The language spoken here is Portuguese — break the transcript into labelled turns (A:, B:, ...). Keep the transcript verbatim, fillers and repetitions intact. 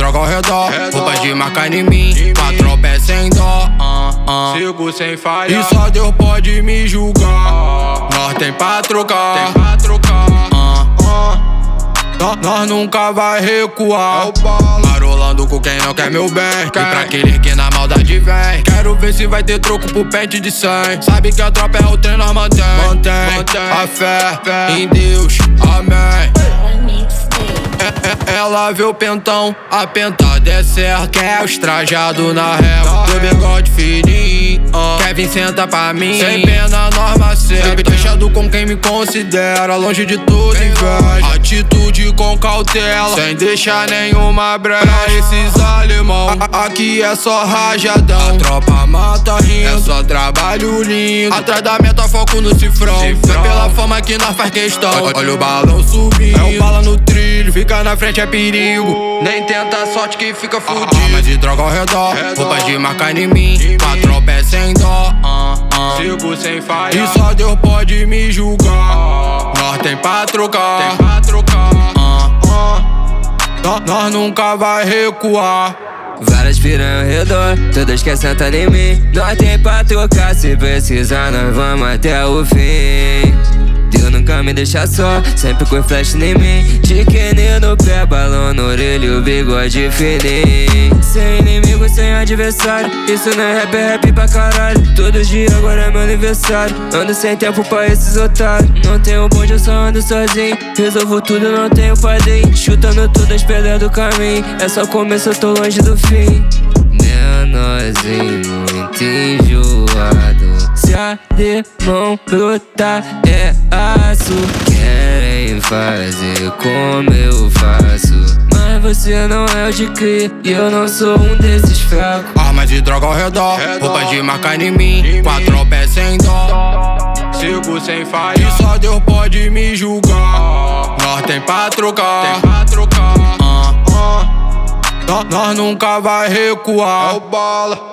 A: droga ao redor, roupa de marca em mim, quatro pés sem dó, uh, uh.
B: Sigo sem falha,
A: e só Deus pode me julgar. Nós tem pra trocar,
B: tem pra trocar.
A: uh, uh. Nós, nós nunca vai recuar. Marolando com quem não quer meu bem, e pra aquele que na maldade vem. Quero ver se vai ter troco pro pente de cem. Sabe que a tropa é o trem, nós mantém, mantém, mantém a fé, fé em Deus, amém. Ela vê o pentão, a pentada é certa. Quer os trajados na régua, do bigode fininho, uh. Kevin senta pra mim, sem pena, norma certa. Sempre deixado com quem me considera, longe de tudo inveja. Atitude com cautela, sem deixar nenhuma brecha. Pra esses alemão, a aqui é só rajadão. A tropa mata rindo, é só trabalho lindo. Atrás da meta, foco no cifrão. Foi pela fama que nós faz questão. Olha o balão subindo, é o bala no trilho. Fica na frente é perigo, nem tenta a sorte que fica fudido. Arma de droga ao redor, roupa de marca em mim, quatro pés sem dó, uh, uh.
B: Sigo sem falha,
A: e só Deus pode me julgar. Nós tem pra trocar,
B: tem pra trocar.
A: uh, uh. Nós, nós nunca vai recuar.
C: Várias piranhas ao redor, todas quer sentar em mim. Nós tem pra trocar, se precisar nós vamos até o fim. Deus nunca me deixa só, sempre com flash em mim. Chiquene no pé, balão na orelha e o bigode fininho. Sem inimigo, sem adversário, isso não é rap, é rap pra caralho. Todo dia agora é meu aniversário, ando sem tempo pra esses otários. Não tenho bonde, eu só ando sozinho. Resolvo tudo, não tenho padrinho. Chutando todas as pedras do caminho, é só começo, eu tô longe do fim. Menorzinho, muito enjoado. Se a demão brotar é aço. Querem fazer como eu faço, mas você não é o de cria e eu não sou um desses fracos.
A: Arma de droga ao redor, roupa de marca em mim, quatro pés sem dó.
B: Sigo sem falha,
A: e só Deus pode me julgar. Nós tem pra trocar,
B: tem pra trocar.
A: uh, uh. Nós, nós nunca vai recuar.
B: É o bala.